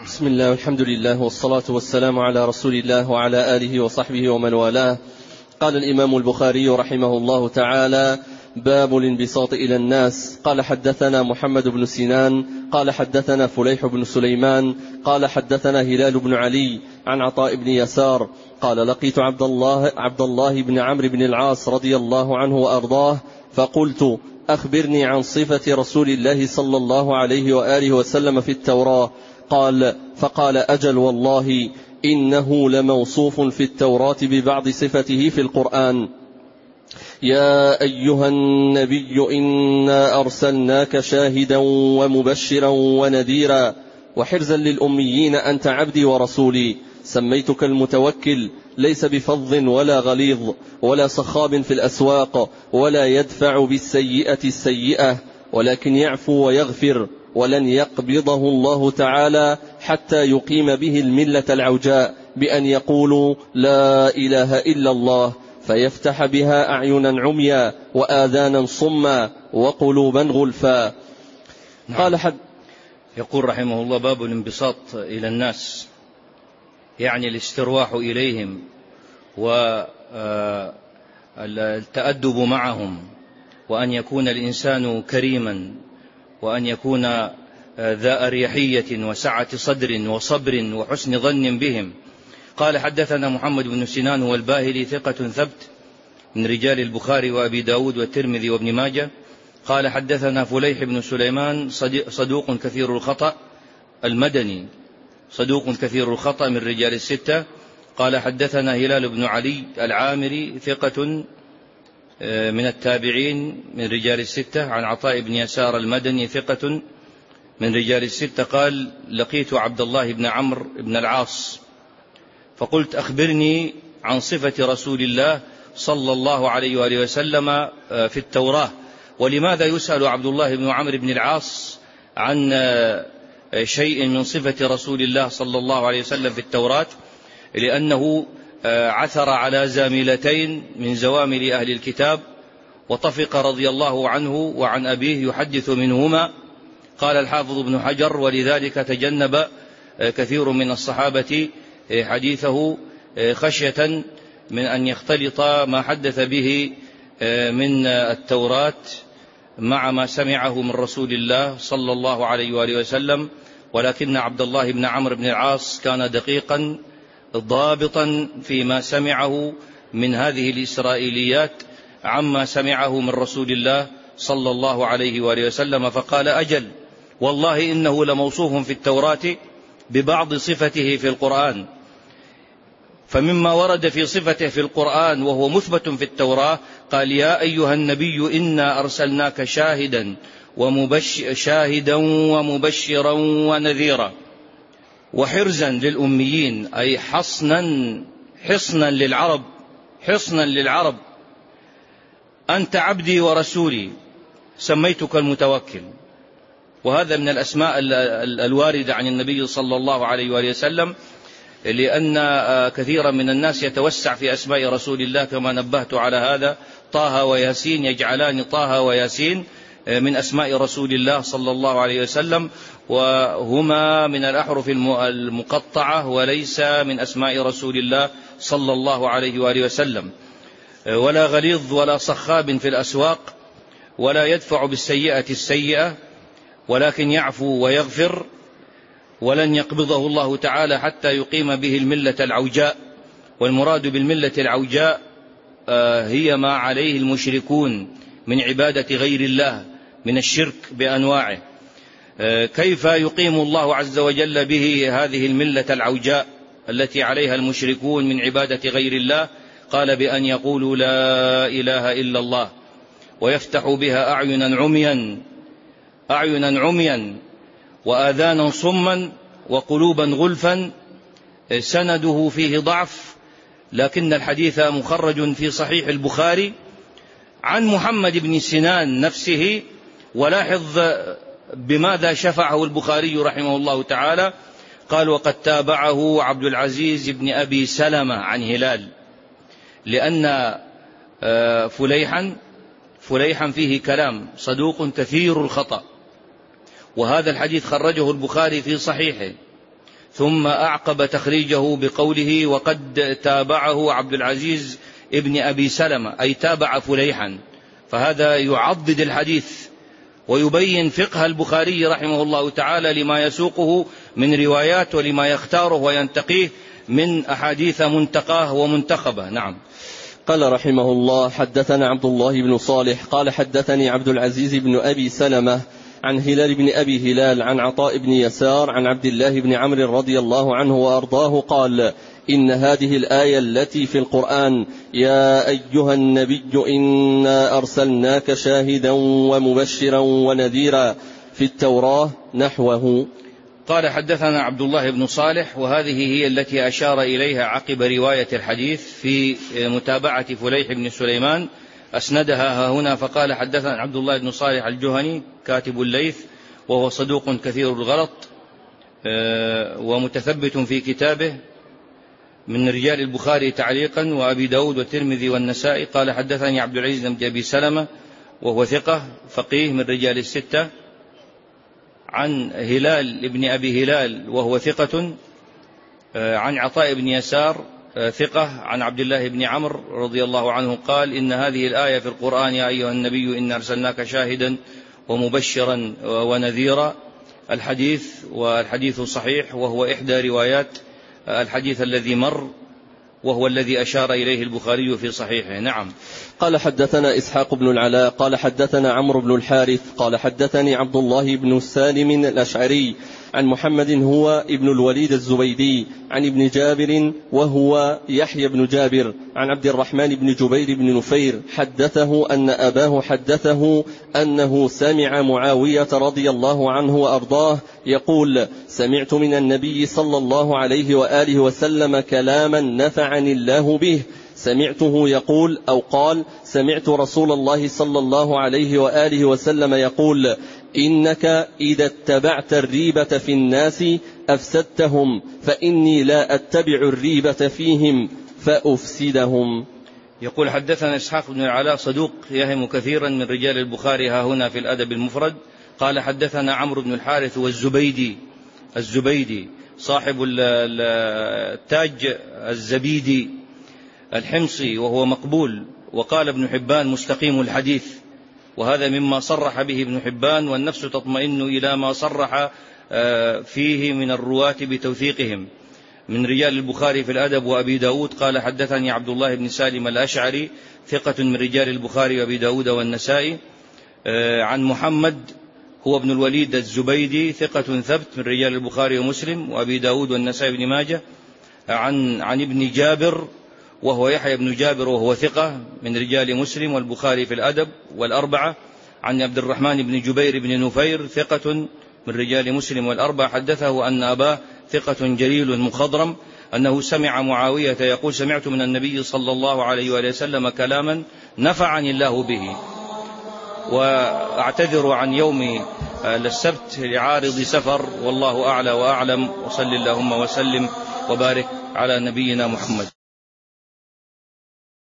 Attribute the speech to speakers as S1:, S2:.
S1: بسم الله والحمد لله والصلاة والسلام على رسول الله وعلى آله وصحبه ومن والاه. قال الإمام البخاري رحمه الله تعالى: باب الانبساط إلى الناس. قال حدثنا محمد بن سنان قال حدثنا فليح بن سليمان قال حدثنا هلال بن علي عن عطاء بن يسار قال: لقيت عبد الله بن عمرو بن العاص رضي الله عنه وأرضاه فقلت: أخبرني عن صفة رسول الله صلى الله عليه وآله وسلم في التوراة. فقال: أجل والله إنه لموصوف في التوراة ببعض صفته في القرآن: يا أيها النبي إنا أرسلناك شاهدا ومبشرا ونذيرا وحرزا للأميين أنت عبدي ورسولي، سميتك المتوكل، ليس بفظ ولا غليظ ولا صخاب في الأسواق ولا يدفع بالسيئة السيئة ولكن يعفو ويغفر، ولن يقبضه الله تعالى حتى يقيم به الملة العوجاء بأن يقولوا لا إله إلا الله، فيفتح بها أعينا عميا وآذانا صما وقلوبا غلفا.
S2: قال يقول رحمه الله: باب الانبساط إلى الناس، يعني الاسترواح إليهم والتأدب معهم، وأن يكون الإنسان كريما، وأن يكون ذا أريحية وسعة صدر وصبر وحسن ظن بهم. قال: حدثنا محمد بن سنان والباهلي ثقة ثبت من رجال البخاري وأبي داود والترمذي وابن ماجه. قال: حدثنا فليح بن سليمان صدوق كثير الخطأ المدني، صدوق كثير الخطأ من رجال الستة. قال: حدثنا هلال بن علي العامري ثقة من التابعين من رجال الستة، عن عطاء بن يسار المدني ثقة من رجال الستة. قال: لقيت عبد الله بن عمرو بن العاص فقلت: أخبرني عن صفة رسول الله صلى الله عليه وآله وسلم في التوراة. ولماذا يسأل عبد الله بن عمرو بن العاص عن شيء من صفة رسول الله صلى الله عليه وسلم في التوراة؟ لأنه عثر على زاملتين من زوامل أهل الكتاب، وطفق رضي الله عنه وعن أبيه يحدث منهما. قال الحافظ ابن حجر: ولذلك تجنب كثير من الصحابة حديثه خشية من أن يختلط ما حدث به من التوراة مع ما سمعه من رسول الله صلى الله عليه وآله وسلم. ولكن عبد الله بن عمرو بن العاص كان دقيقا ضابطا فيما سمعه من هذه الإسرائيليات عما سمعه من رسول الله صلى الله عليه وآله وسلم. فقال: أجل والله إنه لموصوف في التوراة ببعض صفته في القرآن. فمما ورد في صفته في القرآن وهو مثبت في التوراة قال: يا أيها النبي إنا أرسلناك شاهدا ومبشرا ونذيرا وحرزا للأميين، أي حصنا للعرب، أنت عبدي ورسولي، سميتك المتوكل. وهذا من الأسماء الواردة عن النبي صلى الله عليه وآله وسلم، لأن كثيرا من الناس يتوسع في أسماء رسول الله كما نبهت على هذا. طه وياسين يجعلان طه وياسين من أسماء رسول الله صلى الله عليه وسلم، وهما من الأحرف المقطعة وليس من أسماء رسول الله صلى الله عليه وآله وسلم. ولا غليظ ولا صخاب في الأسواق، ولا يدفع بالسيئة السيئة ولكن يعفو ويغفر، ولن يقبضه الله تعالى حتى يقيم به الملة العوجاء. والمراد بالملة العوجاء هي ما عليه المشركون من عبادة غير الله من الشرك بأنواعه. كيف يقيم الله عز وجل به هذه الملة العوجاء التي عليها المشركون من عبادة غير الله؟ قال: بأن يقولوا لا إله إلا الله، ويفتح بها أعينا عميا وآذانا صما وقلوبا غلفا. سنده فيه ضعف، لكن الحديث مخرج في صحيح البخاري عن محمد بن سنان نفسه. ولاحظ بماذا شفعه البخاري رحمه الله تعالى. قال: وقد تابعه عبد العزيز بن أبي سلمة عن هلال، لأن فليحا فيه كلام، صدوق كثير الخطأ. وهذا الحديث خرجه البخاري في صحيحه. ثم أعقب تخريجه بقوله وقد تابعه عبد العزيز ابن أبي سلمة، أي تابع فليحا، فهذا يعضد الحديث ويبين فقه البخاري رحمه الله تعالى لما يسوقه من روايات ولما يختاره وينتقيه من أحاديث منتقاه ومنتخبة. نعم.
S1: قال رحمه الله حدثنا عبد الله بن صالح قال حدثني عبد العزيز بن أبي سلمة عن هلال بن أبي هلال عن عطاء بن يسار عن عبد الله بن عمرو رضي الله عنه وأرضاه قال إن هذه الآية التي في القرآن يا أيها النبي إنا أرسلناك شاهدا ومبشرا ونذيرا في التوراة نحوه.
S2: قال حدثنا عبد الله بن صالح، وهذه هي التي أشار إليها عقب رواية الحديث في متابعة فليح بن سليمان، أسندها هنا فقال حدثنا عبد الله بن صالح الجهني كاتب الليث، وهو صدوق كثير الغلط ومتثبت في كتابه من رجال البخاري تعليقا وأبي داود والترمذي والنسائي. قال حدثني عبد العزيز بن أبي سلمة وهو ثقة فقيه من رجال الستة، عن هلال بن أبي هلال وهو ثقة، عن عطاء بن يسار ثقة، عن عبد الله بن عمرو رضي الله عنه قال إن هذه الآية في القرآن يا أيها النبي إنا أرسلناك شاهدا ومبشرا ونذيرا. الحديث والحديث صحيح، وهو إحدى روايات الحديث الذي مر، وهو الذي أشار إليه البخاري في صحيحه. نعم.
S1: قال حدثنا إسحاق بن العلاء قال حدثنا عمرو بن الحارث قال حدثني عبد الله بن سالم الأشعري عن محمد هو ابن الوليد الزبيدي عن ابن جابر وهو يحيى بن جابر عن عبد الرحمن بن جبير بن نفير حدثه أن أباه حدثه أنه سمع معاوية رضي الله عنه وأرضاه يقول سمعت من النبي صلى الله عليه وآله وسلم كلاما نفعني الله به، سمعته يقول أو قال سمعت رسول الله صلى الله عليه وآله وسلم يقول إنك إذا اتبعت الريبة في الناس أفسدتهم، فإني لا أتبع الريبة فيهم فأفسدهم.
S2: يقول حدثنا إسحاق بن العلاء صدوق يهم كثيرا من رجال البخاري ها هنا في الأدب المفرد. قال حدثنا عمرو بن الحارث الزبيدي صاحب التاج الزبيدي الحمصي وهو مقبول، وقال ابن حبان مستقيم الحديث، وهذا مما صرح به ابن حبان، والنفس تطمئن إلى ما صرح فيه من الرواة بتوثيقهم من رجال البخاري في الأدب وأبي داود. قال حدثني عبد الله بن سالم الأشعري ثقة من رجال البخاري وأبي داود والنسائي، عن محمد هو ابن الوليد الزبيدي ثقة ثبت من رجال البخاري ومسلم وأبي داود والنسائي بن ماجه، عن ابن جابر وهو يحيى بن جابر وهو ثقة من رجال مسلم والبخاري في الأدب والأربعة، عن عبد الرحمن بن جبير بن نفير ثقة من رجال مسلم والأربعة حدثه أن أباه ثقة جليل مخضرم أنه سمع معاوية يقول سمعت من النبي صلى الله عليه وآله وسلم كلاما نفعني الله به. وأعتذر عن يوم السبت لعارض سفر، والله أعلى وأعلم، وصل اللهم وسلم وبارك على نبينا محمد.